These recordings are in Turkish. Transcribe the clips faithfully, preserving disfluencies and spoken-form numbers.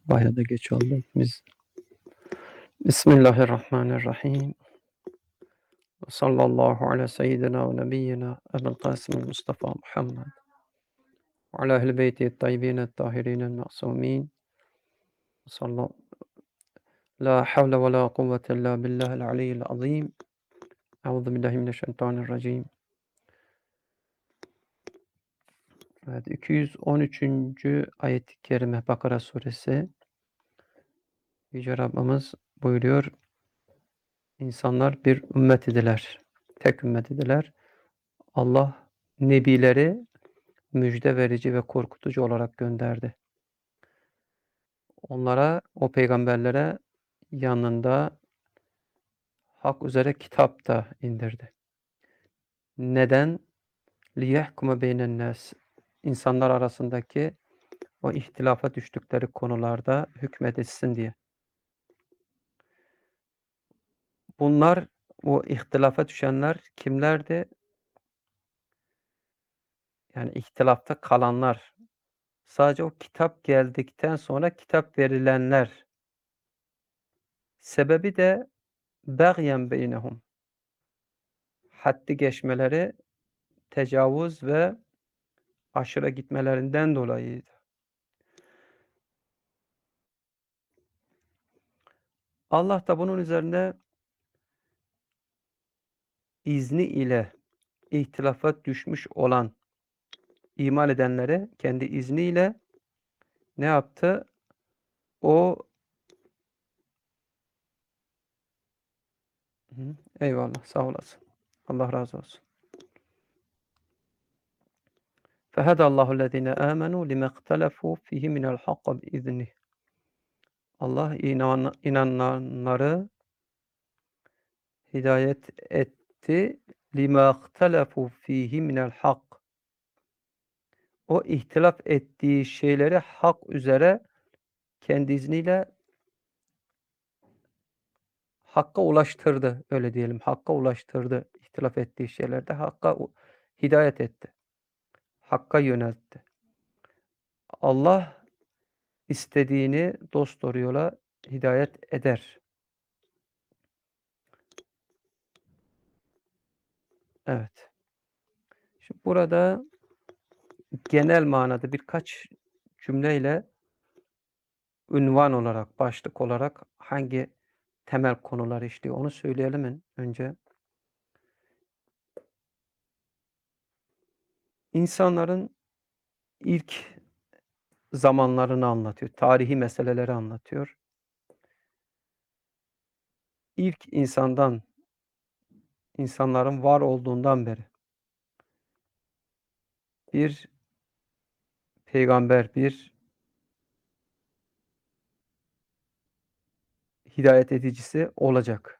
Bayağı da geç oldu. Biz Bismillahirrahmanirrahim. Ve sallallahu ala seyyidina ve nebiyyina Ebul Kasım Mustafa Muhammed ve ala ehl beyti tayyibin tahirin ma'sumin. Sallallahu la havle ve la kuvvete illa billahil aliyyil azim. Euzu billahi mineşşeytanirracim. Evet, iki yüz on üçüncü ayet-i kerime Bakara suresi. Yüce Rabbimiz buyuruyor. İnsanlar bir ümmet idiler. Tek ümmet idiler. Allah nebileri müjde verici ve korkutucu olarak gönderdi. Onlara, o peygamberlere yanında hak üzere kitap da indirdi. Neden? لِيَحْكُمَ بَيْنَ النَّاسِ İnsanlar arasındaki o ihtilafa düştükleri konularda hükmedilsin diye. Bunlar, o ihtilafa düşenler kimlerdi? Yani ihtilafta kalanlar. Sadece o kitap geldikten sonra kitap verilenler. Sebebi de بَغْيًا بَيْنَهُمْ haddi geçmeleri, tecavüz ve aşırı gitmelerinden dolayıydı. Allah da bunun üzerine izni ile ihtilafa düşmüş olan iman edenleri kendi izniyle ne yaptı? O Hı, eyvallah, sağ olasın. Allah razı olsun. فَهَدَى اللّٰهُ الَّذ۪ينَ آمَنُوا لِمَا اخْتَلَفُوا ف۪يهِ مِنَ الْحَقِّ بِإِذْنِهِ Allah inan, inananları hidayet etti. لِمَا اخْتَلَفُوا ف۪يهِ مِنَ الْحَقِّ O ihtilaf ettiği şeyleri hak üzere kendi izniyle hakka ulaştırdı. Öyle diyelim. Hakka ulaştırdı. İhtilaf ettiği şeylerde hakka hidayet etti. Hakka yöneltti. Allah istediğini dosdoğru yola hidayet eder. Evet. Şimdi burada genel manada birkaç cümleyle ünvan olarak, başlık olarak hangi temel konular işliyor onu söyleyelim önce. İnsanların ilk zamanlarını anlatıyor. Tarihi meseleleri anlatıyor. İlk insandan, insanların var olduğundan beri bir peygamber, bir hidayet edicisi olacak.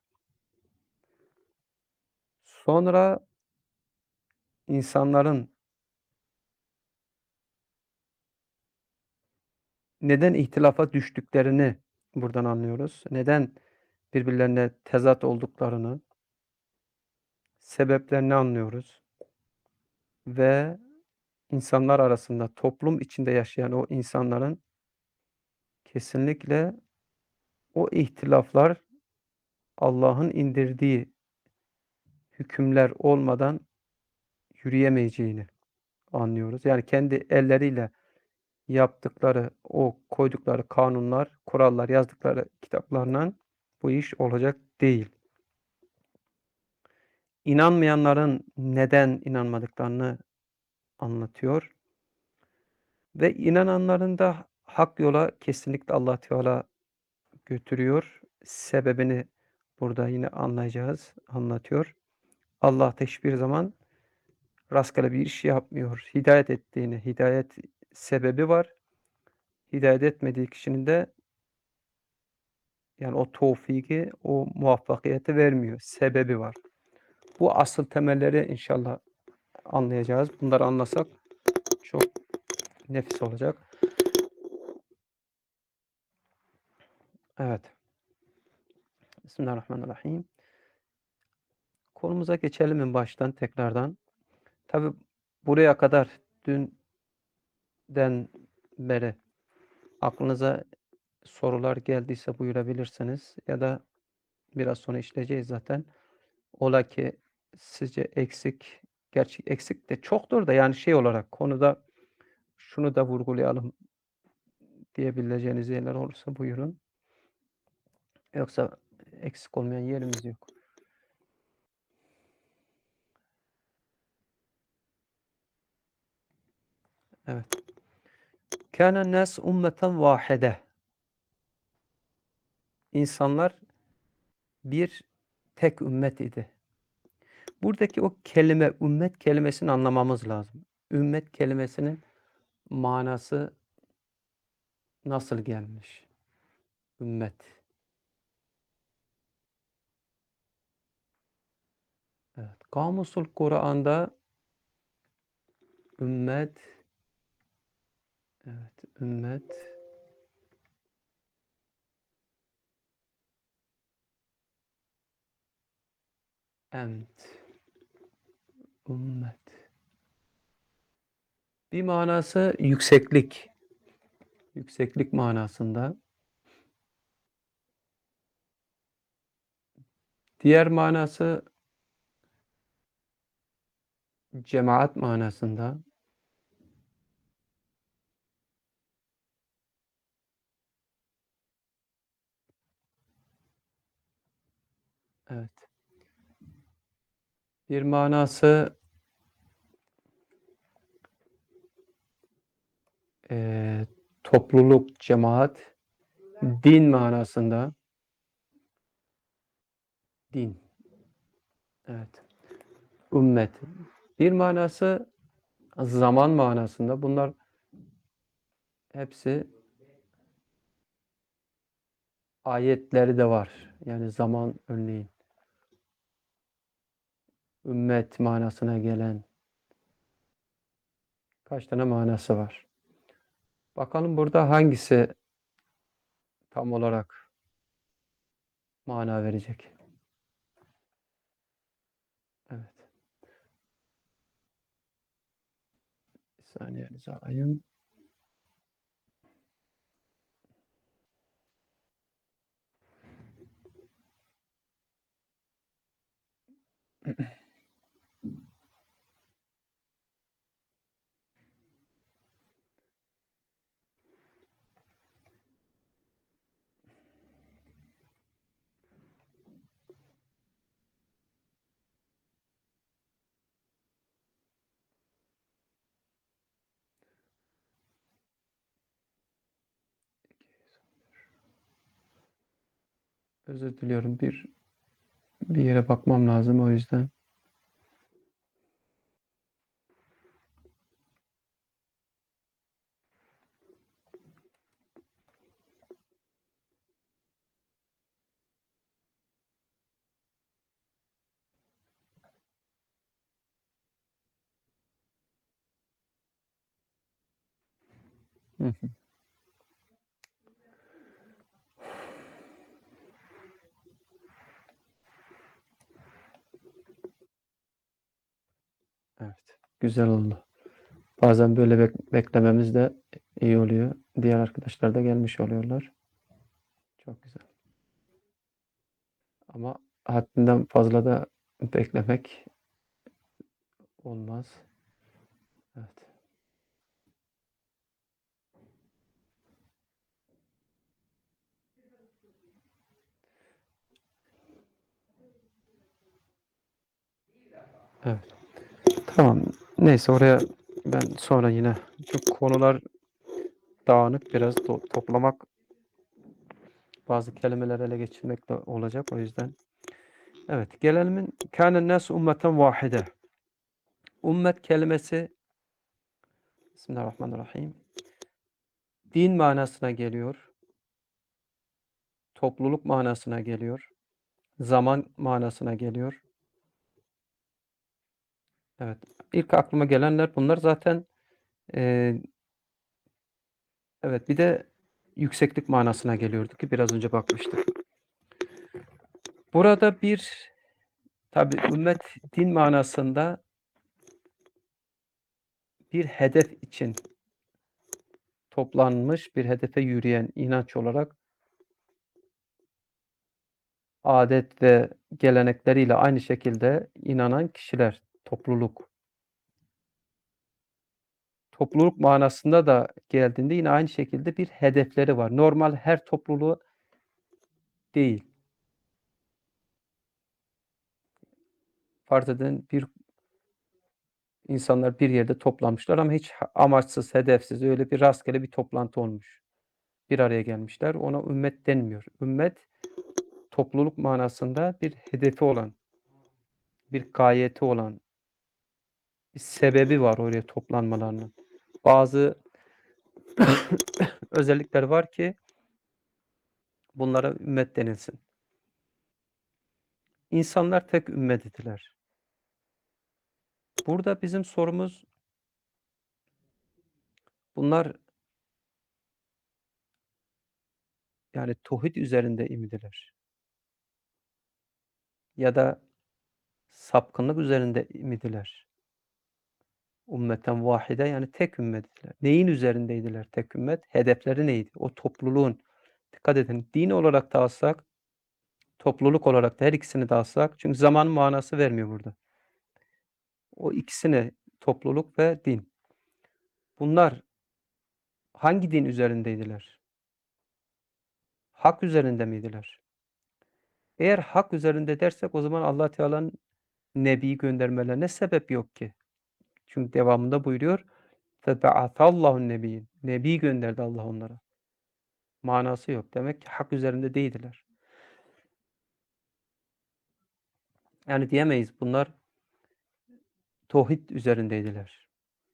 Sonra insanların neden ihtilafa düştüklerini buradan anlıyoruz. Neden birbirlerine tezat olduklarını, sebeplerini anlıyoruz. Ve insanlar arasında, toplum içinde yaşayan o insanların kesinlikle o ihtilaflar Allah'ın indirdiği hükümler olmadan yürüyemeyeceğini anlıyoruz. Yani kendi elleriyle yaptıkları, o koydukları kanunlar, kurallar, yazdıkları kitaplarla bu iş olacak değil. İnanmayanların neden inanmadıklarını anlatıyor. Ve inananların da hak yola kesinlikle Allah Teala götürüyor. Sebebini burada yine anlayacağız, anlatıyor. Allah da hiçbir zaman rastgele bir iş yapmıyor. Hidayet ettiğini, hidayet sebebi var. Hidayet etmediği kişinin de yani o tevfiki, o muvaffakiyeti vermiyor. Sebebi var. Bu asıl temelleri inşallah anlayacağız. Bunları anlasak çok nefis olacak. Evet. Bismillahirrahmanirrahim. Konumuza geçelim en baştan tekrardan. Tabi buraya kadar dünden beri aklınıza sorular geldiyse buyurabilirsiniz ya da biraz sonra işleyeceğiz zaten. Ola ki sizce eksik, gerçi eksik de çoktur da yani şey olarak konuda şunu da vurgulayalım diyebileceğiniz yerler olursa buyurun. Yoksa eksik olmayan yerimiz yok. Evet. Kânen nâs ummeten vâhide. İnsanlar bir tek ümmet idi. Buradaki o kelime, ümmet kelimesini anlamamız lazım. Ümmet kelimesinin manası nasıl gelmiş? Ümmet. Evet. Kamusul Kur'an'da ümmet, evet, ümmet, emt, ümmet. Bir manası yükseklik. Yükseklik manasında. Diğer manası cemaat manasında. Evet. Bir manası eee, topluluk, cemaat, din manasında. Din. Evet. Ümmet. Bir manası zaman manasında. Bunlar hepsi ayetleri de var. Yani zaman örneğin. Ümmet manasına gelen kaç tane manası var. Bakalım burada hangisi tam olarak mana verecek. Evet. Bir saniye rica edeyim. Özür diliyorum. Bir bir yere bakmam lazım o yüzden. Hı hı. Evet. Güzel oldu. Bazen böyle bek beklememiz de iyi oluyor. Diğer arkadaşlar da gelmiş oluyorlar. Çok güzel. Ama haddinden fazla da beklemek olmaz. Evet. Evet. Tamam. Neyse oraya ben sonra yine çünkü konular dağınık biraz to toplamak bazı kelimeleri ele geçirmek de olacak o yüzden. Evet. Gelelim kânen nâs ummeten vâhide. Ümmet kelimesi Bismillahirrahmanirrahim. Din manasına geliyor. Topluluk manasına geliyor. Zaman manasına geliyor. Evet. İlk aklıma gelenler bunlar zaten eee evet bir de yükseklik manasına geliyordu ki biraz önce bakmıştık. Burada bir tabi ümmet din manasında bir hedef için toplanmış, bir hedefe yürüyen inanç olarak adet ve gelenekleriyle aynı şekilde inanan kişiler, topluluk. Topluluk manasında da geldiğinde yine aynı şekilde bir hedefleri var. Normal her topluluğu değil. Farz edin bir insanlar bir yerde toplanmışlar ama hiç amaçsız, hedefsiz öyle bir rastgele bir toplantı olmuş. Bir araya gelmişler. Ona ümmet denmiyor. Ümmet topluluk manasında bir hedefi olan, bir gayeti olan, bir sebebi var oraya toplanmalarının. Bazı özellikler var ki bunlara ümmet denilsin. İnsanlar tek ümmet idiler. Burada bizim sorumuz bunlar yani tauhid üzerinde imidiler? Ya da sapkınlık üzerinde imidiler? Ümmeten vahide yani tek ümmetidiler. Neyin üzerindeydiler tek ümmet? Hedefleri neydi? O topluluğun. Dikkat edin. Din olarak da alsak, topluluk olarak da her ikisini de alsak. Çünkü zaman manası vermiyor burada. O ikisini topluluk ve din. Bunlar hangi din üzerindeydiler? Hak üzerinde miydiler? Eğer hak üzerinde dersek o zaman Allah Teala'nın Nebi göndermelerine sebep yok ki. Çünkü devamında buyuruyor فَبَعَثَ nebiyin. Nebi gönderdi Allah onlara. Manası yok. Demek ki hak üzerinde değildiler. Yani diyemeyiz bunlar tauhid üzerindeydiler.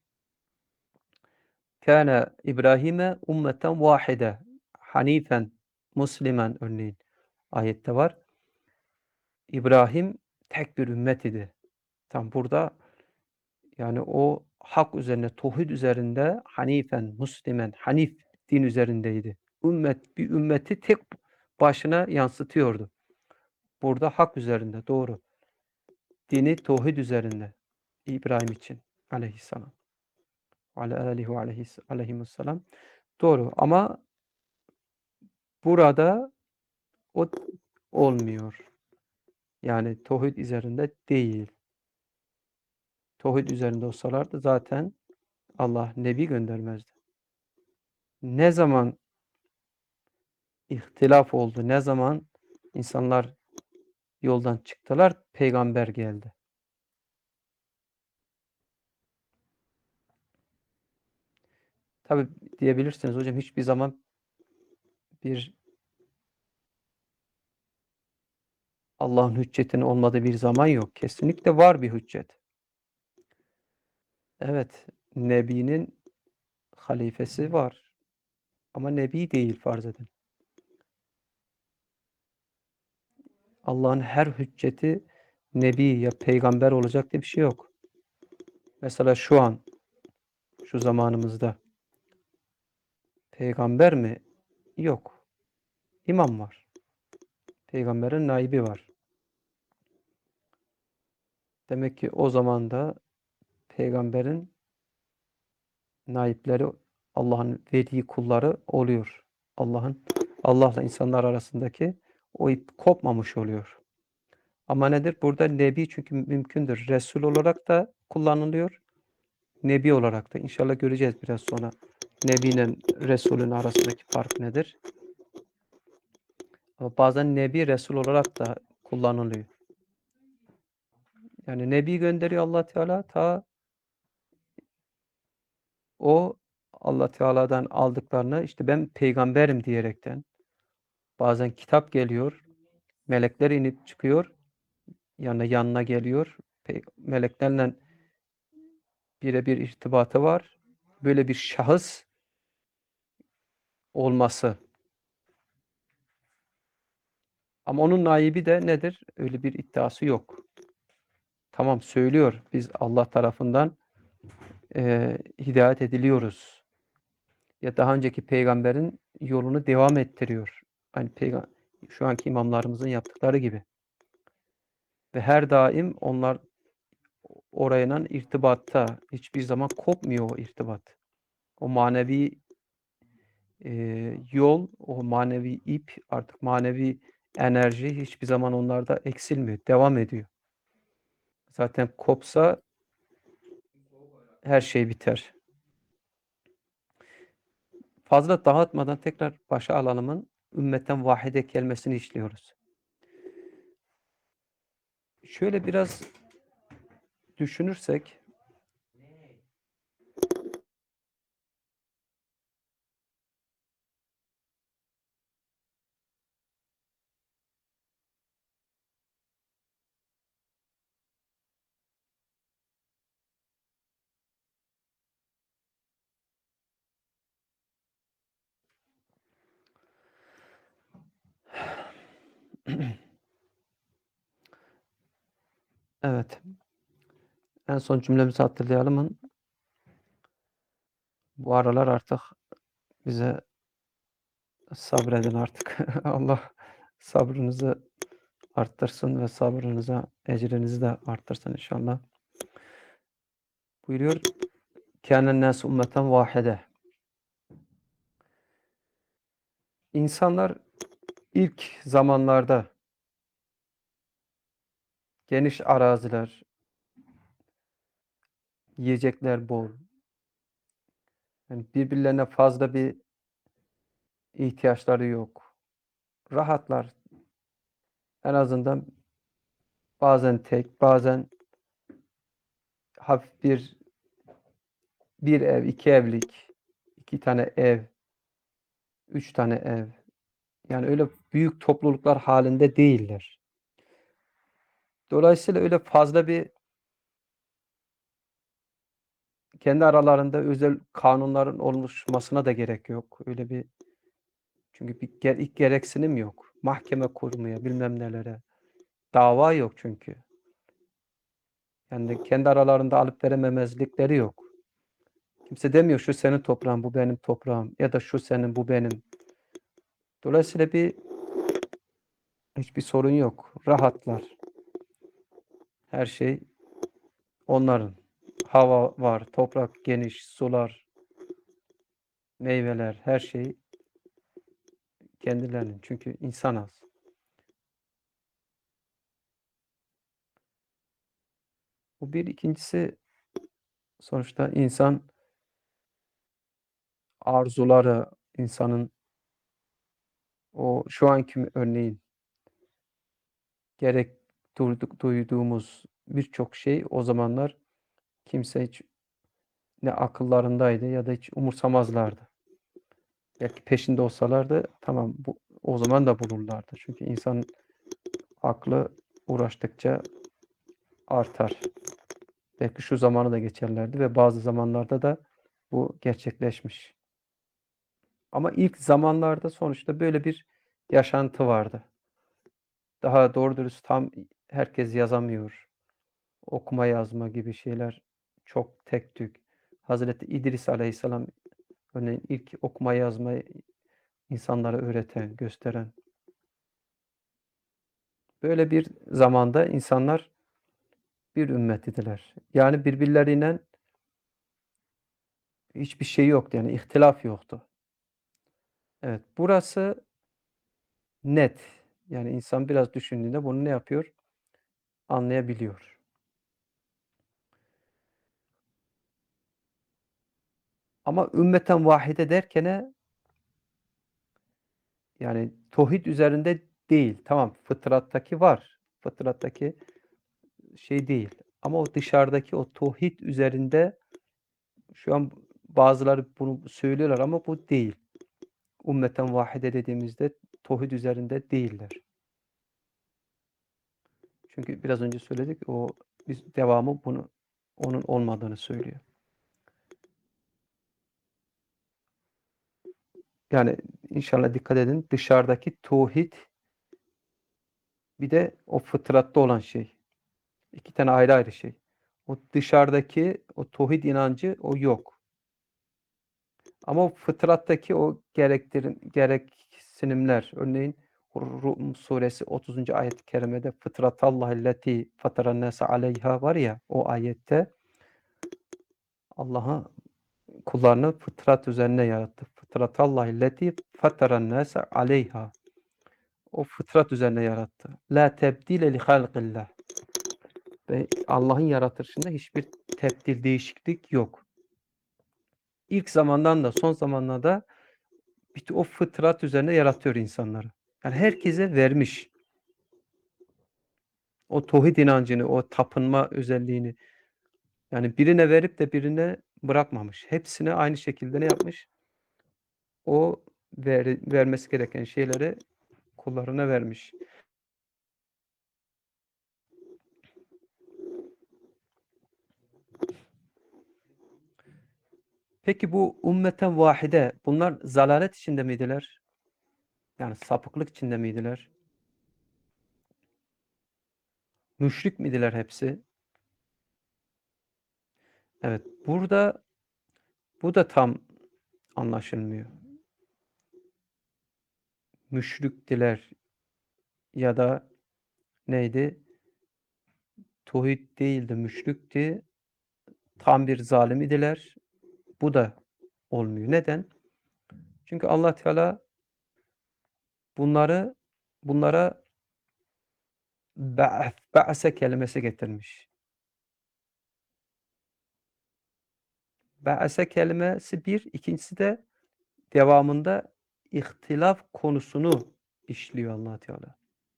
Kâne İbrahim'e ummeten vahide. Hanifen, Müslüman örneğin ayette var. İbrahim tek bir ümmet idi. Tam burada yani o hak üzerine, tauhid üzerinde hanifen, Müslüman, hanif din üzerindeydi. Ümmet, bir ümmeti tek başına yansıtıyordu. Burada hak üzerinde, doğru. Dini tauhid üzerinde İbrahim için aleyhisselam. Ala alihi ve aleyhisselam. Doğru ama burada o olmuyor. Yani tauhid üzerinde değil. Tauhid üzerinde olsalardı zaten Allah nebi göndermezdi. Ne zaman ihtilaf oldu, ne zaman insanlar yoldan çıktılar, peygamber geldi. Tabi diyebilirsiniz hocam hiçbir zaman bir Allah'ın hüccetinin olmadığı bir zaman yok. Kesinlikle var bir hüccet. Evet, Nebi'nin halifesi var. Ama Nebi değil farz edin. Allah'ın her hücceti Nebi ya peygamber olacak diye bir şey yok. Mesela şu an, şu zamanımızda peygamber mi? Yok. İmam var. Peygamberin naibi var. Demek ki o zaman da peygamberin naipleri Allah'ın verdiği kulları oluyor. Allah'ın Allah'la insanlar arasındaki o ip kopmamış oluyor. Ama nedir? Burada Nebi çünkü mümkündür. Resul olarak da kullanılıyor. Nebi olarak da. İnşallah göreceğiz biraz sonra. Nebi ile Resul'ün arasındaki fark nedir? Ama bazen Nebi Resul olarak da kullanılıyor. Yani Nebi gönderiyor Allah Teala ta o Allah Teala'dan aldıklarını işte ben peygamberim diyerekten bazen kitap geliyor, melekler inip çıkıyor, yanına yanına geliyor. Meleklerle birebir irtibatı var. Böyle bir şahıs olması. Ama onun naibi de nedir? Öyle bir iddiası yok. Tamam söylüyor. Biz Allah tarafından e, hidayet ediliyoruz. Ya daha önceki peygamberin yolunu devam ettiriyor. Hani peygam şu anki imamlarımızın yaptıkları gibi. Ve her daim onlar orayla irtibatta. Hiçbir zaman kopmuyor o irtibat. O manevi e, yol, o manevi ip, artık manevi enerji hiçbir zaman onlarda eksilmiyor, devam ediyor. Zaten kopsa her şey biter. Fazla dağıtmadan tekrar başa alalımın ümmeten vahide kelimesini işliyoruz. Şöyle biraz düşünürsek evet. En son cümlemizi hatırlayalım. Bu aralar artık bize sabredin artık. Allah sabrınızı arttırsın ve sabrınıza ecrinizi de arttırsın inşallah. Buyuruyor, kânen nâs ümmeten vâhide. İnsanlar ilk zamanlarda geniş araziler, yiyecekler bol, yani birbirlerine fazla bir ihtiyaçları yok. Rahatlar. En azından bazen tek, bazen hafif bir bir ev, iki evlik, iki tane ev, üç tane ev. Yani öyle büyük topluluklar halinde değiller. Dolayısıyla öyle fazla bir kendi aralarında özel kanunların oluşmasına da gerek yok. Öyle bir çünkü bir ge ilk gereksinim yok. Mahkeme kurmaya, bilmem nelere. Dava yok çünkü. Yani kendi aralarında alıp verememezlikleri yok. Kimse demiyor şu senin toprağın, bu benim toprağım ya da şu senin, bu benim. Dolayısıyla bir hiçbir sorun yok. Rahatlar. Her şey onların. Hava var, toprak geniş, sular, meyveler, her şey kendilerinin. Çünkü insan az. Bu bir. İkincisi sonuçta insan arzuları, insanın o şu anki örneğin gerek duyduk, duyduğumuz birçok şey o zamanlar kimse hiç ne akıllarındaydı ya da hiç umursamazlardı. Belki peşinde olsalardı tamam bu o zaman da bulurlardı. Çünkü insan aklı uğraştıkça artar. Belki şu zamanı da geçerlerdi ve bazı zamanlarda da bu gerçekleşmiş. Ama ilk zamanlarda sonuçta böyle bir yaşantı vardı. Daha doğru dürüst tam herkes yazamıyor. Okuma yazma gibi şeyler çok tek tük. Hazreti İdris Aleyhisselam örneğin ilk okuma yazmayı insanlara öğreten, gösteren. Böyle bir zamanda insanlar bir ümmet idiler. Yani birbirleriyle hiçbir şey yoktu. Yani ihtilaf yoktu. Evet, burası net. Yani insan biraz düşündüğünde bunu ne yapıyor? Anlayabiliyor. Ama ümmeten vahide derkene yani tauhid üzerinde değil. Tamam, fıtrattaki var. Fıtrattaki şey değil. Ama o dışarıdaki o tauhid üzerinde şu an bazıları bunu söylüyorlar ama bu değil. Ümmeten vahide dediğimizde tauhid üzerinde değiller. Çünkü biraz önce söyledik o biz devamı bunu onun olmadığını söylüyor. Yani inşallah dikkat edin dışarıdaki tauhid bir de o fıtratta olan şey. İki tane ayrı ayrı şey. O dışarıdaki o tauhid inancı o yok. Ama o fıtrattaki o gerektirim gereksinimler örneğin Rum suresi otuzuncu ayet-i kerimede fıtratallahilleti fataran nase aleyha var ya o ayette Allah'a kullarını fıtrat üzerine yarattı. Fıtratallahilleti fataran nase aleyha. o fıtrat üzerine yarattı. La tebdile li halqillah. Ve Allah'ın yaratılışında hiçbir tebdil, değişiklik yok. İlk zamandan da son zamanlarda o fıtrat üzerine yaratıyor insanları. Yani herkese vermiş. O tauhid inancını, o tapınma özelliğini. Yani birine verip de birine bırakmamış. Hepsine aynı şekilde ne yapmış? O ver, vermesi gereken şeyleri kullarına vermiş. Peki bu ümmeten vahide, bunlar zalalet içinde miydiler? Yani sapıklık içinde miydiler? Müşrik midiler hepsi? Evet, burada bu da tam anlaşılmıyor. Müşriktiler ya da neydi? Tauhid değildi, müşrikti. Tam bir zalim idiler. Bu da olmuyor. Neden? Çünkü Allah Teala bunları bunlara ba'th, ba'se kelimesi getirmiş. Ba'se kelimesi bir, ikincisi de devamında ihtilaf konusunu işliyor Allah Teala.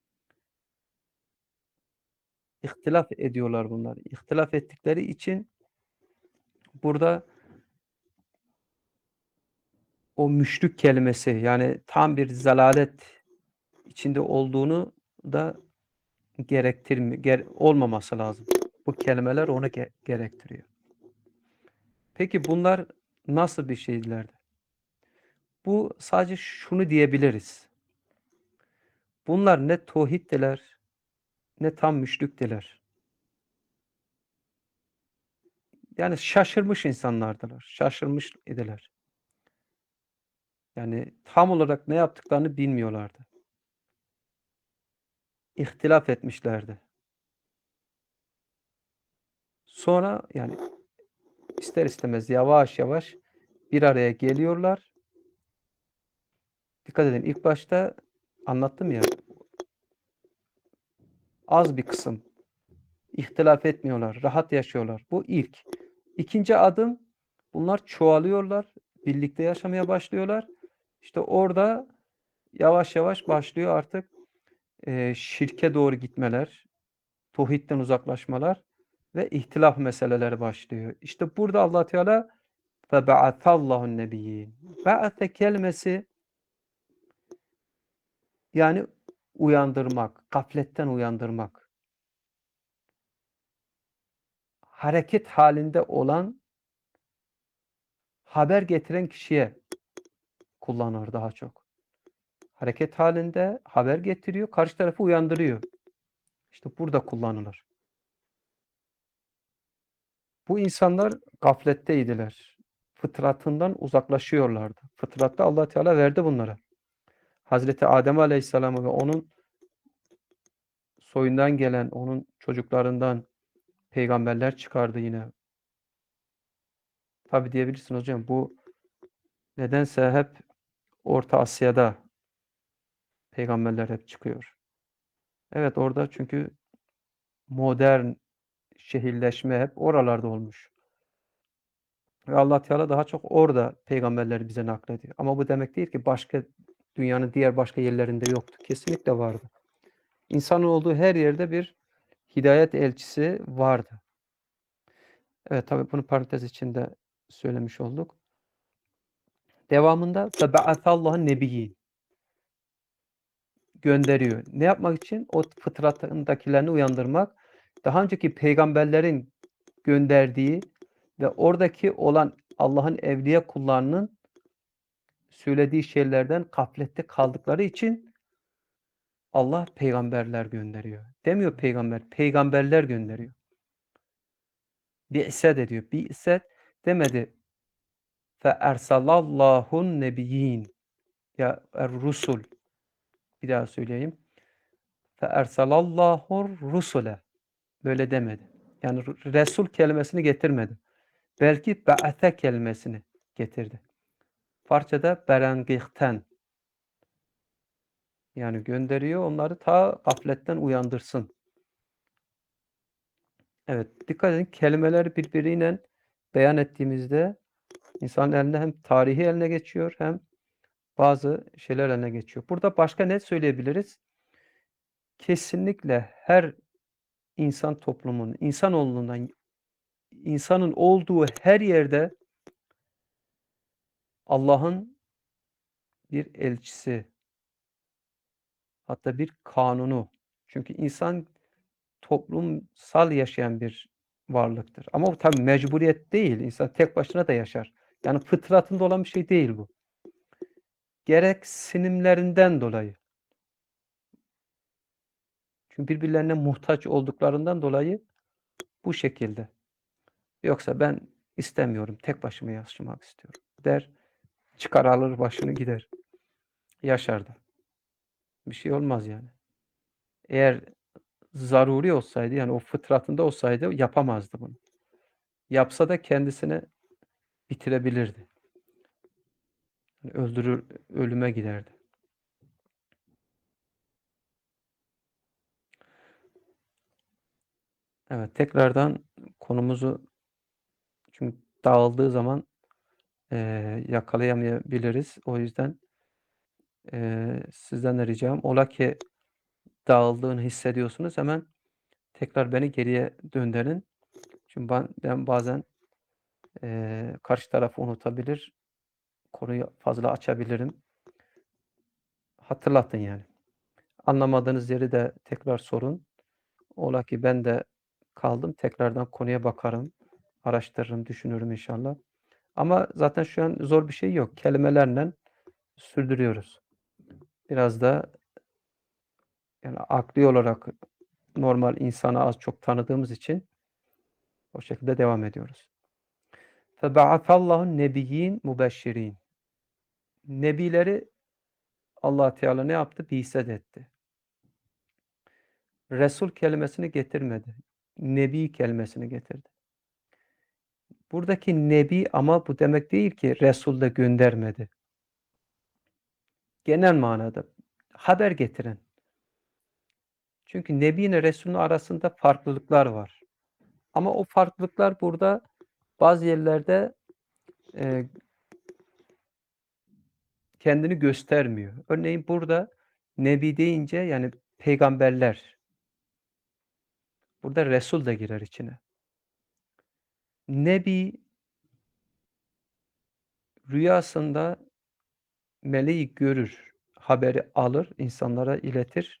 İhtilaf ediyorlar bunlar. İhtilaf ettikleri için burada o müşrik kelimesi, yani tam bir zalalet içinde olduğunu da gerektirmi ger olmaması lazım. Bu kelimeler onu ge gerektiriyor. Peki bunlar nasıl bir şeylerdi? Bu sadece şunu diyebiliriz. Bunlar ne tauhiddiler, ne tam müşriktiler. Yani şaşırmış insanlardılar. Şaşırmış idiler. Yani tam olarak ne yaptıklarını bilmiyorlardı. İhtilaf etmişlerdi. Sonra yani ister istemez yavaş yavaş bir araya geliyorlar. Dikkat edin, ilk başta anlattım ya, az bir kısım ihtilaf etmiyorlar, rahat yaşıyorlar. Bu ilk. İkinci adım, bunlar çoğalıyorlar, birlikte yaşamaya başlıyorlar. İşte orada yavaş yavaş başlıyor artık e, şirke doğru gitmeler, tauhidden uzaklaşmalar ve ihtilaf meseleleri başlıyor. İşte burada Allah Teala ve ba'athallahu nebiyyin. Ba'ate kelimesi yani uyandırmak, gafletten uyandırmak. Hareket halinde olan, haber getiren kişiye kullanır daha çok. Hareket halinde haber getiriyor, karşı tarafı uyandırıyor. İşte burada kullanılır. Bu insanlar gafletteydiler. Fıtratından uzaklaşıyorlardı. Fıtratta Allah Teala verdi bunlara. Hazreti Adem Aleyhisselam'ı ve onun soyundan gelen, onun çocuklarından peygamberler çıkardı yine. Tabi diyebilirsin hocam, bu nedense hep Orta Asya'da peygamberler hep çıkıyor. Evet, orada çünkü modern şehirleşme hep oralarda olmuş. Ve Allah Teala daha çok orada peygamberleri bize naklediyor. Ama bu demek değil ki başka dünyanın diğer başka yerlerinde yoktu. Kesinlikle vardı. İnsanın olduğu her yerde bir hidayet elçisi vardı. Evet, tabii bunu parantez içinde söylemiş olduk. Devamında febe'athallahun nebiyyin, gönderiyor. Ne yapmak için? O fıtratındakilerini uyandırmak. Daha önceki peygamberlerin gönderdiği ve oradaki olan Allah'ın evliya kullarının söylediği şeylerden gaflette kaldıkları için Allah peygamberler gönderiyor. Demiyor peygamber, peygamberler gönderiyor. Bi'set ediyor. Bi'set demedi. Fe ersalallahun nebiyyin. Ya er-rusul. Bir daha söyleyeyim. Fe ersalallahur rusule. Böyle demedi. Yani Resul kelimesini getirmedi. Belki ba'ate kelimesini getirdi. Parçada berengihten. Yani gönderiyor onları ta gafletten uyandırsın. Evet, dikkat edin kelimeleri birbiriyle beyan ettiğimizde insanın eline hem tarihi eline geçiyor hem bazı şeyler eline geçiyor. Burada başka ne söyleyebiliriz? Kesinlikle her insan toplumunun, insanoğlundan, insanın olduğu her yerde Allah'ın bir elçisi, hatta bir kanunu. Çünkü insan toplumsal yaşayan bir varlıktır. Ama bu tabii mecburiyet değil. İnsan tek başına da yaşar. Yani fıtratında olan bir şey değil bu. Gereksinimlerinden dolayı. Çünkü birbirlerine muhtaç olduklarından dolayı bu şekilde. Yoksa ben istemiyorum, tek başıma yaşamak istiyorum der, çıkar alır başını gider. Yaşar da. Bir şey olmaz yani. Eğer zaruri olsaydı, yani o fıtratında olsaydı yapamazdı bunu. Yapsa da kendisini bitirebilirdi. Yani öldürür, ölüme giderdi. Evet, tekrardan konumuzu, çünkü dağıldığı zaman eee, yakalayamayabiliriz. O yüzden eee, sizden de ricam ola ki dağıldığını hissediyorsunuz, hemen tekrar beni geriye döndürün. Çünkü ben, ben bazen eee, karşı tarafı unutabilir, konuyu fazla açabilirim. Hatırlatın yani. Anlamadığınız yeri de tekrar sorun. Ola ki ben de kaldım, tekrardan konuya bakarım, araştırırım, düşünürüm inşallah. Ama zaten şu an zor bir şey yok. Kelimelerle sürdürüyoruz. Biraz da yani akli olarak normal insanı az çok tanıdığımız için o şekilde devam ediyoruz. فَبَعَثَ اللّٰهُ النَّبِيِّينَ مُبَشِّرِينَ. Nebileri Allah Teala ne yaptı? Bi'set etti. Resul kelimesini getirmedi. Nebi kelimesini getirdi. Buradaki nebi ama bu demek değil ki Resul de göndermedi. Genel manada haber getiren. Çünkü nebi ile Resul'ün arasında farklılıklar var. Ama o farklılıklar burada bazı yerlerde e, kendini göstermiyor. Örneğin burada nebi deyince yani peygamberler. Burada Resul de girer içine. Nebi rüyasında meleği görür, haberi alır, insanlara iletir.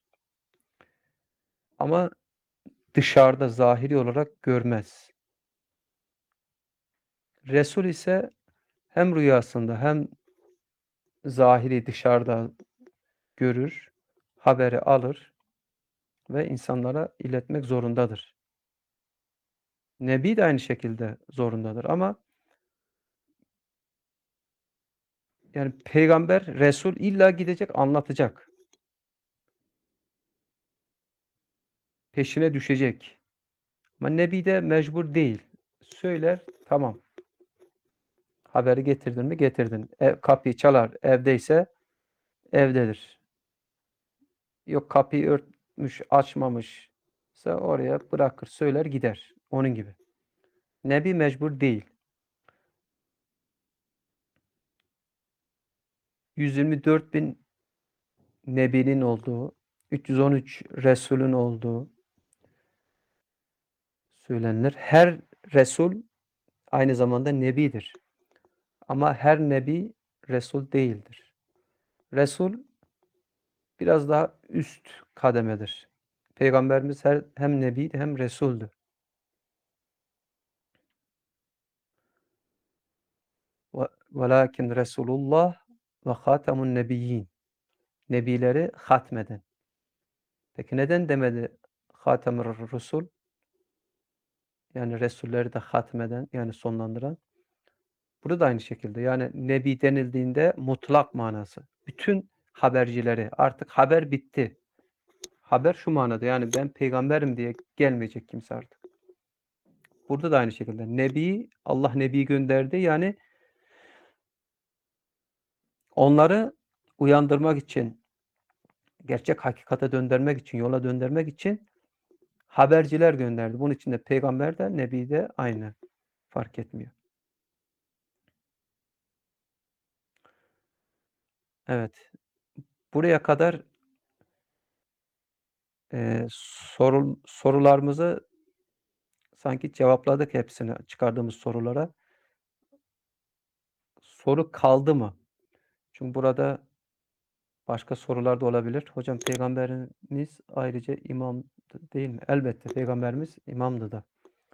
Ama dışarıda zahiri olarak görmez. Resul ise hem rüyasında hem zahiri dışarıda görür, haberi alır ve insanlara iletmek zorundadır. Nebi de aynı şekilde zorundadır ama yani peygamber, Resul illa gidecek, anlatacak. Peşine düşecek. Ama Nebi de mecbur değil. Söyler, tamam. Haberi getirdin mi? Getirdin. Ev, kapıyı çalar. Evdeyse evdedir. Yok kapıyı örtmüş, açmamışsa oraya bırakır, söyler, gider. Onun gibi. Nebi mecbur değil. yüz yirmi dört bin Nebi'nin olduğu, üç yüz on üç Resul'ün olduğu söylenir. Her Resul aynı zamanda Nebidir. Ama her Nebi Resul değildir. Resul biraz daha üst kademedir. Peygamberimiz her, hem Nebi hem Resul'dür. Velakin Resulullah ve Hatamun Nebiyyin. Nebileri hatmeden. Peki neden demedi Hatemur Resul? Yani Resulleri de hatmeden, yani sonlandıran. Burada da aynı şekilde. Yani Nebi denildiğinde mutlak manası. Bütün habercileri, artık haber bitti. Haber şu manada, yani ben peygamberim diye gelmeyecek kimse artık. Burada da aynı şekilde. Nebi, Allah Nebi gönderdi. Yani onları uyandırmak için gerçek hakikate döndürmek için, yola döndürmek için haberciler gönderdi. Bunun için de peygamber de, nebi de aynı. Fark etmiyor. Evet. Buraya kadar eee, sorul sorularımızı sanki cevapladık hepsini, çıkardığımız sorulara. Soru kaldı mı? Çünkü burada başka sorular da olabilir. Hocam peygamberimiz ayrıca imam değil mi? Elbette peygamberimiz imamdı da.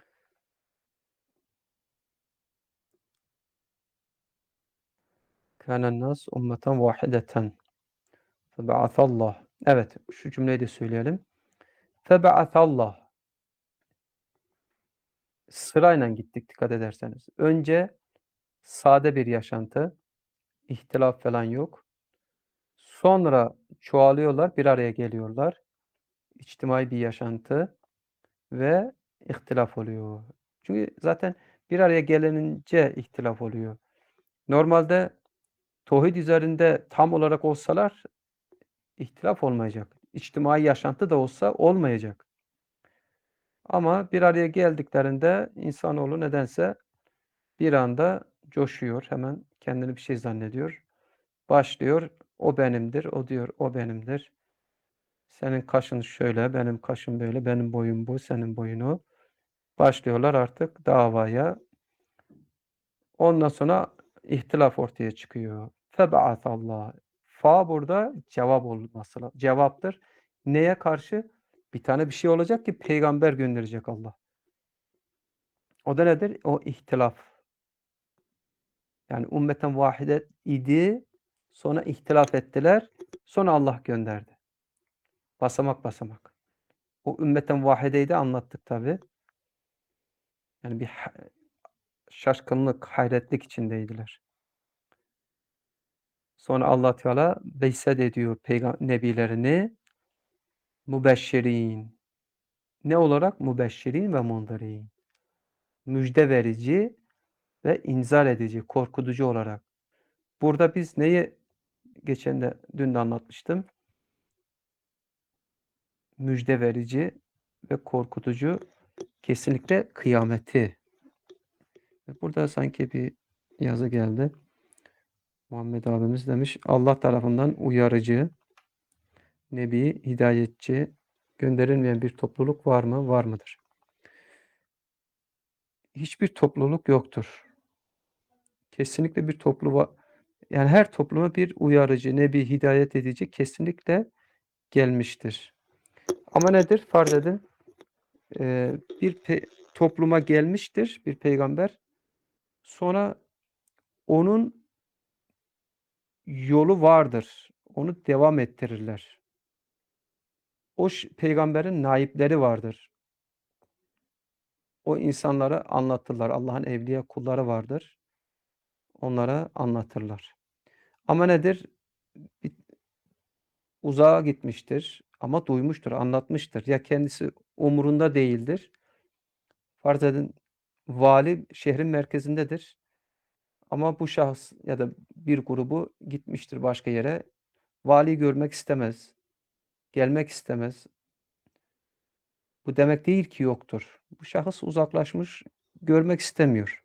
Kânen nâs ummeten vâhideten. Febe'asallah. Evet, şu cümleyi de söyleyelim. Febe'asallah. Sırayla gittik dikkat ederseniz. Önce sade bir yaşantı, ihtilaf falan yok. Sonra çoğalıyorlar, bir araya geliyorlar. İçtimai bir yaşantı ve ihtilaf oluyor. Çünkü zaten bir araya gelinince ihtilaf oluyor. Normalde tauhid üzerinde tam olarak olsalar ihtilaf olmayacak. İçtimai yaşantı da olsa olmayacak. Ama bir araya geldiklerinde insanoğlu nedense bir anda coşuyor. Hemen kendini bir şey zannediyor. Başlıyor. O benimdir. O diyor o benimdir. Senin kaşın şöyle, benim kaşım böyle, benim boyum bu, senin boyun o. Başlıyorlar artık davaya. Ondan sonra ihtilaf ortaya çıkıyor. Febe'atallah. Fa burada cevap olması lazım. Cevaptır. Neye karşı? Bir tane bir şey olacak ki peygamber gönderecek Allah. O da nedir? O ihtilaf. Yani ümmeten vahide idi. Sonra ihtilaf ettiler. Sonra Allah gönderdi. Basamak basamak. O ümmeten vahideyi de anlattık tabi. Yani bir şaşkınlık, hayretlik içindeydiler. Sonra Allah Teala beysed ediyor peygam nebilerini mübeşşirin. Ne olarak? Mübeşşirin ve mundirin. Müjde verici ve inzar edici, korkutucu olarak. Burada biz neyi geçen de dün de anlatmıştım. Müjde verici ve korkutucu kesinlikle kıyameti. Burada sanki bir yazı geldi. Muhammed abimiz demiş Allah tarafından uyarıcı, nebi, hidayetçi gönderilmeyen bir topluluk var mı? Var mıdır? Hiçbir topluluk yoktur. Kesinlikle bir topluluğa yani her topluma bir uyarıcı, nebi, hidayet edici kesinlikle gelmiştir. Ama nedir? Farz edin eee, bir pe topluma gelmiştir bir peygamber. Sonra onun yolu vardır. Onu devam ettirirler. O ş peygamberin naipleri vardır. O insanlara anlatırlar. Allah'ın evliya kulları vardır. Onlara anlatırlar. Ama nedir? Bir uzağa gitmiştir ama duymuştur, anlatmıştır. Ya kendisi umurunda değildir. Farz edin vali şehrin merkezindedir. Ama bu şahıs ya da bir grubu gitmiştir başka yere. Valiyi görmek istemez. Gelmek istemez. Bu demek değil ki yoktur. Bu şahıs uzaklaşmış, görmek istemiyor.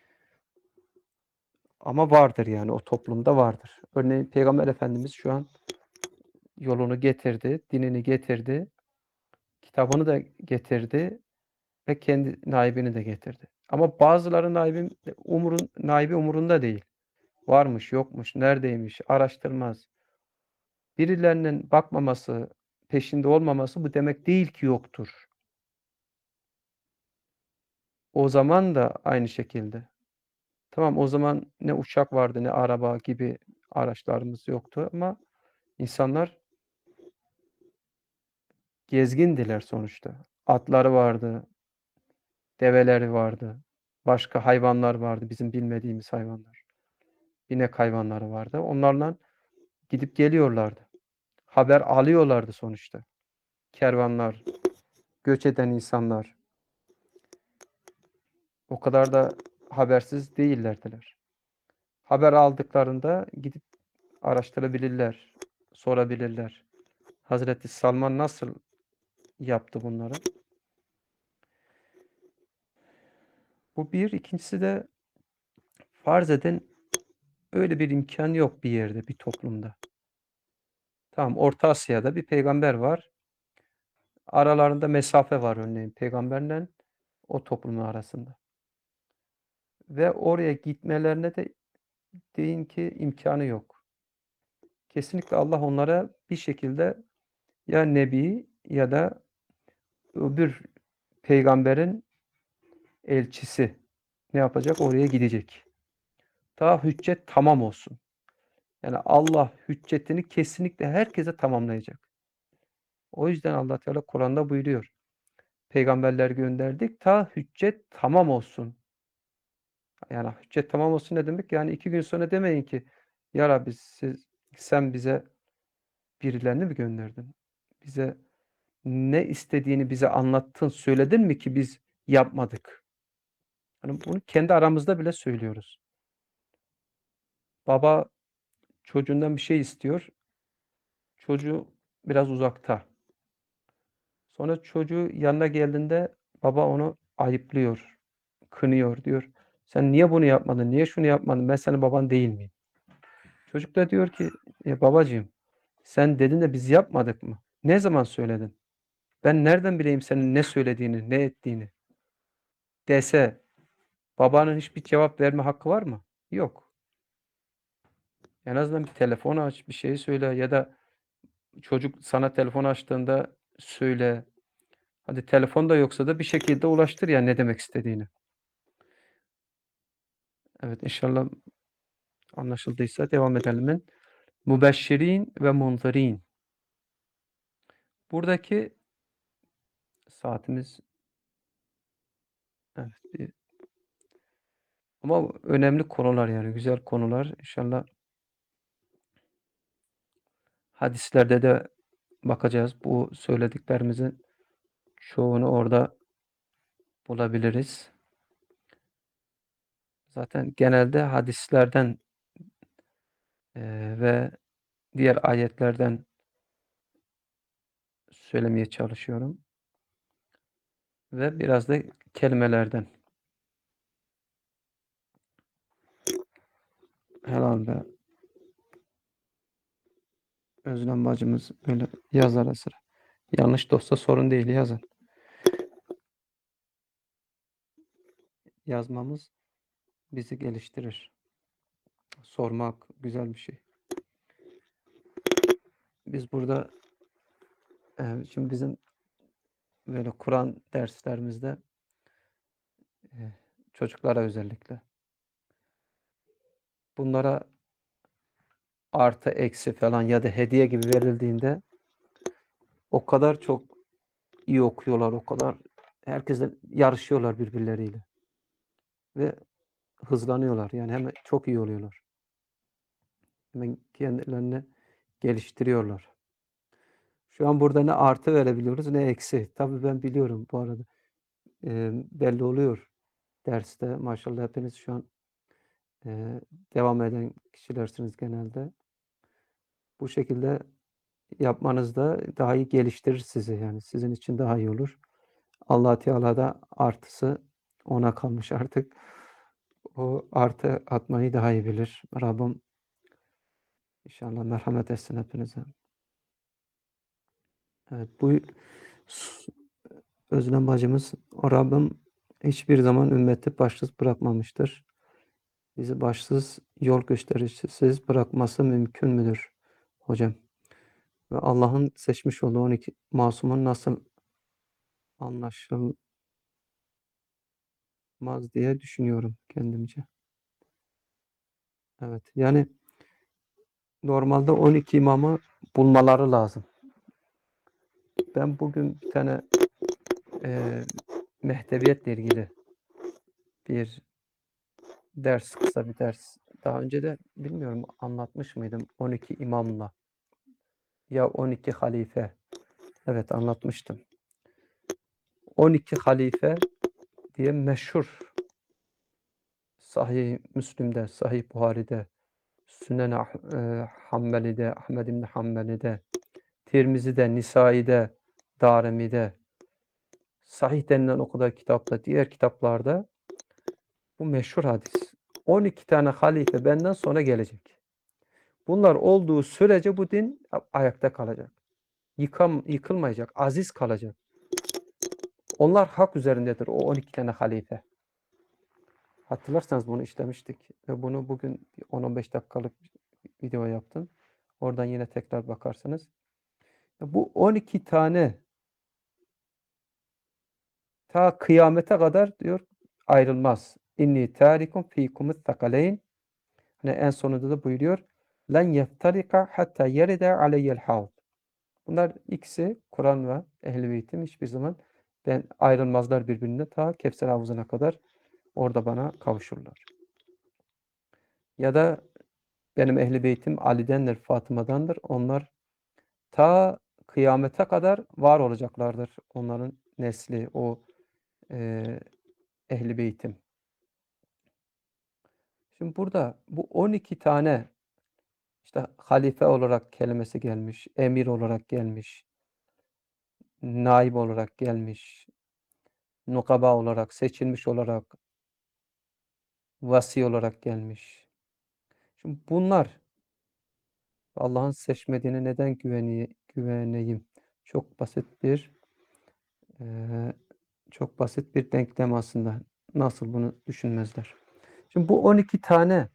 Ama vardır yani o toplumda vardır. Örneğin Peygamber Efendimiz şu an yolunu getirdi, dinini getirdi, kitabını da getirdi ve kendi naibini de getirdi. Ama bazıları naibin umurun naibi umurunda değil. Varmış, yokmuş, neredeymiş araştırmaz. Birilerinin bakmaması, peşinde olmaması bu demek değil ki yoktur. O zaman da aynı şekilde. Tamam, o zaman ne uçak vardı, ne araba gibi araçlarımız yoktu ama insanlar gezgindiler sonuçta. Atları vardı, develeri vardı, başka hayvanlar vardı, bizim bilmediğimiz hayvanlar. İnek hayvanları vardı. Onlarla gidip geliyorlardı. Haber alıyorlardı sonuçta. Kervanlar, göç eden insanlar. O kadar da habersiz değillerdiler. Haber aldıklarında gidip araştırabilirler, sorabilirler. Hazreti Salman nasıl yaptı bunları? Bu bir. ikincisi de farz edin öyle bir imkân yok bir yerde, bir toplumda. Tamam, Orta Asya'da bir peygamber var. Aralarında mesafe var örneğin peygamberle o toplumun arasında. Ve oraya gitmelerine de deyin ki imkânı yok. Kesinlikle Allah onlara bir şekilde ya nebi ya da öbür peygamberin elçisi ne yapacak? Oraya gidecek. Ta hüccet tamam olsun. Yani Allah hüccetini kesinlikle herkese tamamlayacak. O yüzden Allah Teala Kur'an'da buyuruyor. Peygamberler gönderdik ta hüccet tamam olsun. Yani hüccet tamam olsun ne demek? Yani iki gün sonra demeyin ki ya Rabbi siz, sen bize birilerini mi gönderdin? Bize ne istediğini bize anlattın, söyledin mi ki biz yapmadık? Hani bunu kendi aramızda bile söylüyoruz. Baba çocuğundan bir şey istiyor. Çocuğu biraz uzakta. Sonra çocuğu yanına geldiğinde baba onu ayıplıyor, kınıyor, diyor. Sen niye bunu yapmadın? Niye şunu yapmadın? Ben senin baban değil miyim? Çocuk da diyor ki e, babacığım sen dedin de biz yapmadık mı? Ne zaman söyledin? Ben nereden bileyim senin ne söylediğini, ne ettiğini? Dese babanın hiçbir cevap verme hakkı var mı? Yok. En azından bir telefon aç, bir şey söyle ya da çocuk sana telefon açtığında söyle. Hadi telefon da yoksa da bir şekilde ulaştır ya ne demek istediğini. Evet inşallah anlaşıldıysa devam edelim. Mübeşşirin ve munzirin. Buradaki saatimiz evet bir ama önemli konular yani güzel konular. İnşallah hadislerde de bakacağız. Bu söylediklerimizin çoğunu orada bulabiliriz. Zaten genelde hadislerden eee, ve diğer ayetlerden söylemeye çalışıyorum. Ve biraz da kelimelerden. Helal be. Özlem bacımız böyle yazar ara sıra. Yanlış da olsa sorun değil yazın. Yazmamız bizi geliştirir. Sormak güzel bir şey. Biz burada e, şimdi bizim böyle Kur'an derslerimizde e, çocuklara özellikle bunlara artı eksi falan ya da hediye gibi verildiğinde o kadar çok iyi okuyorlar, o kadar herkesle yarışıyorlar birbirleriyle ve hızlanıyorlar. Yani hemen çok iyi oluyorlar. Hemen kendilerini geliştiriyorlar. Şu an burada ne artı verebiliyoruz ne eksi. Tabii ben biliyorum bu arada. E, belli oluyor derste. Maşallah hepiniz şu an e, devam eden kişilersiniz genelde. Bu şekilde yapmanız da daha iyi geliştirir sizi. Yani sizin için daha iyi olur. Allah Teala da artısı ona kalmış artık. O artı atmayı daha iyi bilir. Rabbim inşallah merhamet etsin hepinize. Evet, bu Özlem bacımız, o Rabbim hiçbir zaman ümmeti başsız bırakmamıştır. Bizi başsız, yol göstericisiz bırakması mümkün müdür hocam? Ve Allah'ın seçmiş olduğu on iki masumun nasıl anlaşılmaz diye düşünüyorum kendimce. Evet, yani normalde on iki imamı bulmaları lazım. Ben bugün bir tane e, mehdeviyetle ilgili bir ders, kısa bir ders. Daha önce de bilmiyorum anlatmış mıydım on iki imamla ya on iki halife. Evet anlatmıştım. on iki halife diye meşhur Sahih Müslim'de, Sahih Buhari'de, Sünen-i ah- e, Hanbeli'de, Ahmed İbni Hanbeli'de, Tirmizi'de, Nisai'de, Darimi'de, Sahih denilen o kadar kitapta, diğer kitaplarda bu meşhur hadis. on iki tane halife benden sonra gelecek. Bunlar olduğu sürece bu din ayakta kalacak. Yıkam, yıkılmayacak, aziz kalacak. Onlar hak üzerindedir, o on iki tane halife. Hatırlarsanız bunu işlemiştik ve bunu bugün on on beş dakikalık video yaptım. Oradan yine tekrar bakarsınız. Bu on iki tane ta kıyamete kadar diyor ayrılmaz. İnni tarikum fikumut takaleyn. Hani en sonunda da buyuruyor. Len yeftarika hatta yeride aleyyel havd. Bunlar ikisi Kur'an ve Ehl-i Beyt'im hiçbir zaman ben ayrılmazlar birbirine ta Kevser havuzuna kadar orada bana kavuşurlar. Ya da benim Ehl-i Beyt'im Ali'dendir, Fatıma'dandır. Onlar ta kıyamete kadar var olacaklardır. Onların nesli, o e, Ehl-i Beyt'im. Şimdi burada bu on iki tane işte halife olarak kelimesi gelmiş, emir olarak gelmiş, naib olarak gelmiş, nukaba olarak, seçilmiş olarak, vasi olarak gelmiş. Şimdi bunlar Allah'ın seçmediğine neden güveni, güveneyim? Çok basit bir e, çok basit bir denklem aslında. Nasıl bunu düşünmezler? Şimdi bu on iki tane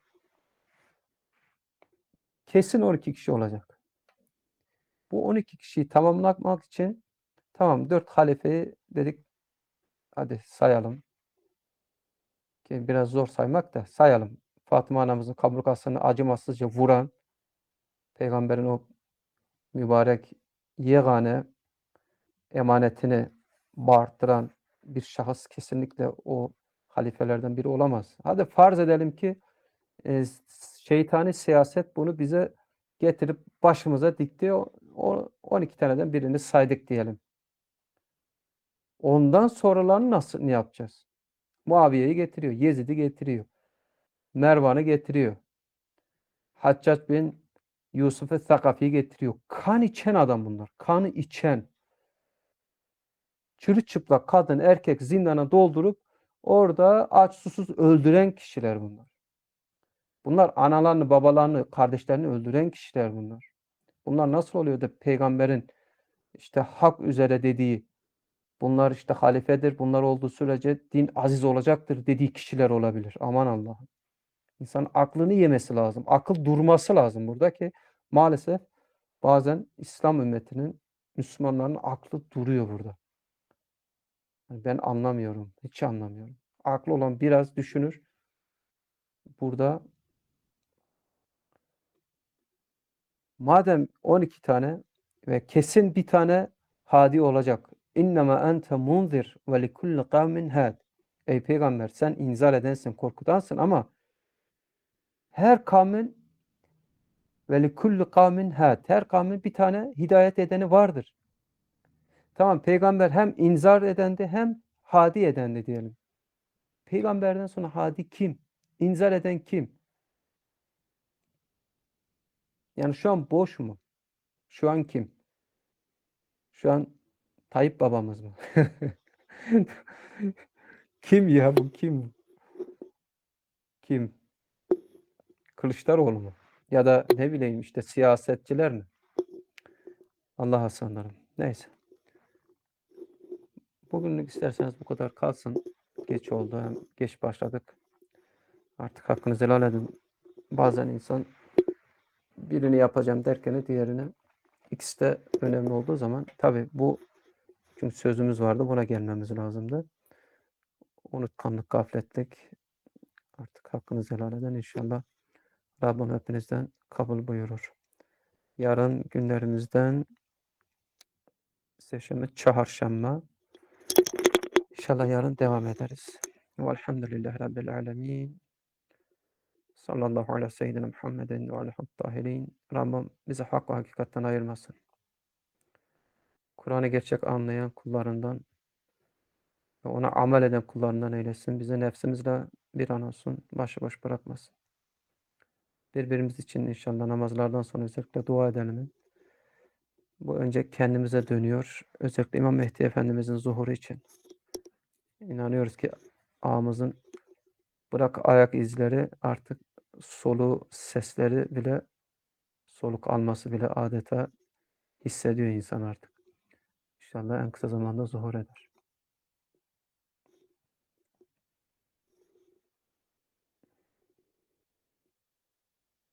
kesin on iki kişi olacak. Bu on iki kişiyi tamamlamak için tamam dört halifeyi dedik hadi sayalım. Ki biraz zor saymak da sayalım. Fatıma anamızın kaburgasını acımasızca vuran peygamberin o mübarek yegane emanetini bağırttıran bir şahıs kesinlikle o halifelerden biri olamaz. Hadi farz edelim ki e, şeytani siyaset bunu bize getirip başımıza dikti. O, o on iki taneden birini saydık diyelim. Ondan sonralarını nasıl ne yapacağız? Muaviye'yi getiriyor, Yezid'i getiriyor, Mervan'ı getiriyor. Haccac bin Yusuf-ı Sakafi'yi getiriyor. Kan içen adam bunlar. Kanı içen. Çırılçıplak kadın, erkek zindana doldurup orada aç susuz öldüren kişiler bunlar. Bunlar analarını, babalarını, kardeşlerini öldüren kişiler bunlar. Bunlar nasıl oluyor da peygamberin işte hak üzere dediği, bunlar işte halifedir, bunlar olduğu sürece din aziz olacaktır dediği kişiler olabilir. Aman Allah'ım. İnsanın aklını yemesi lazım. Akıl durması lazım burada ki maalesef bazen İslam ümmetinin, Müslümanların aklı duruyor burada. Ben anlamıyorum. Hiç anlamıyorum. Aklı olan biraz düşünür. Burada madem on iki tane ve kesin bir tane hadi olacak. İnnemâ ente munzir ve likulli kavmin had. Ey peygamber sen inzar edensin, korkutansın ama her kavmin ve likulli kavmin had. Her kavmin bir tane hidayet edeni vardır. Tamam peygamber hem inzar edendi hem hadi edendi diyelim. Peygamberden sonra hadi kim? İnzar eden kim? Yani şu an boş mu? Şu an kim? Şu an Tayyip babamız mı? Kim ya bu kim? Kim? Kılıçdaroğlu mu? Ya da ne bileyim işte siyasetçiler mi? Allah'a sığınırım. Neyse. Bugünlük isterseniz bu kadar kalsın. Geç oldu. Hem geç başladık. Artık hakkınızı helal edin. Bazen insan birini yapacağım derken diğerini ikisi de önemli olduğu zaman tabii bu çünkü sözümüz vardı. Buna gelmemiz lazımdı. Unutkanlık, gafletlik. Artık hakkınızı helal edin. İnşallah Rabbim hepinizden kabul buyurur. Yarın günlerimizden seçimi çarşamba. İnşallah yarın devam ederiz. Velhamdülillahi Rabbil alemin. Sallallahu aleyhi ve seyyidina Muhammedin ve aleyhi tahirin. Rabbim bizi hak ve hakikatten ayırmasın. Kur'an'ı gerçek anlayan kullarından ve ona amel eden kullarından eylesin. Bizi nefsimizle bir an olsun başıboş bırakmasın. Birbirimiz için inşallah namazlardan sonra özellikle dua edelim. Bu önce kendimize dönüyor. Özellikle İmam Mehdi Efendimizin zuhuru için. İnanıyoruz ki ağamızın bırak ayak izleri artık soluğu, sesleri bile soluk alması bile adeta hissediyor insan artık. İnşallah en kısa zamanda zuhur eder.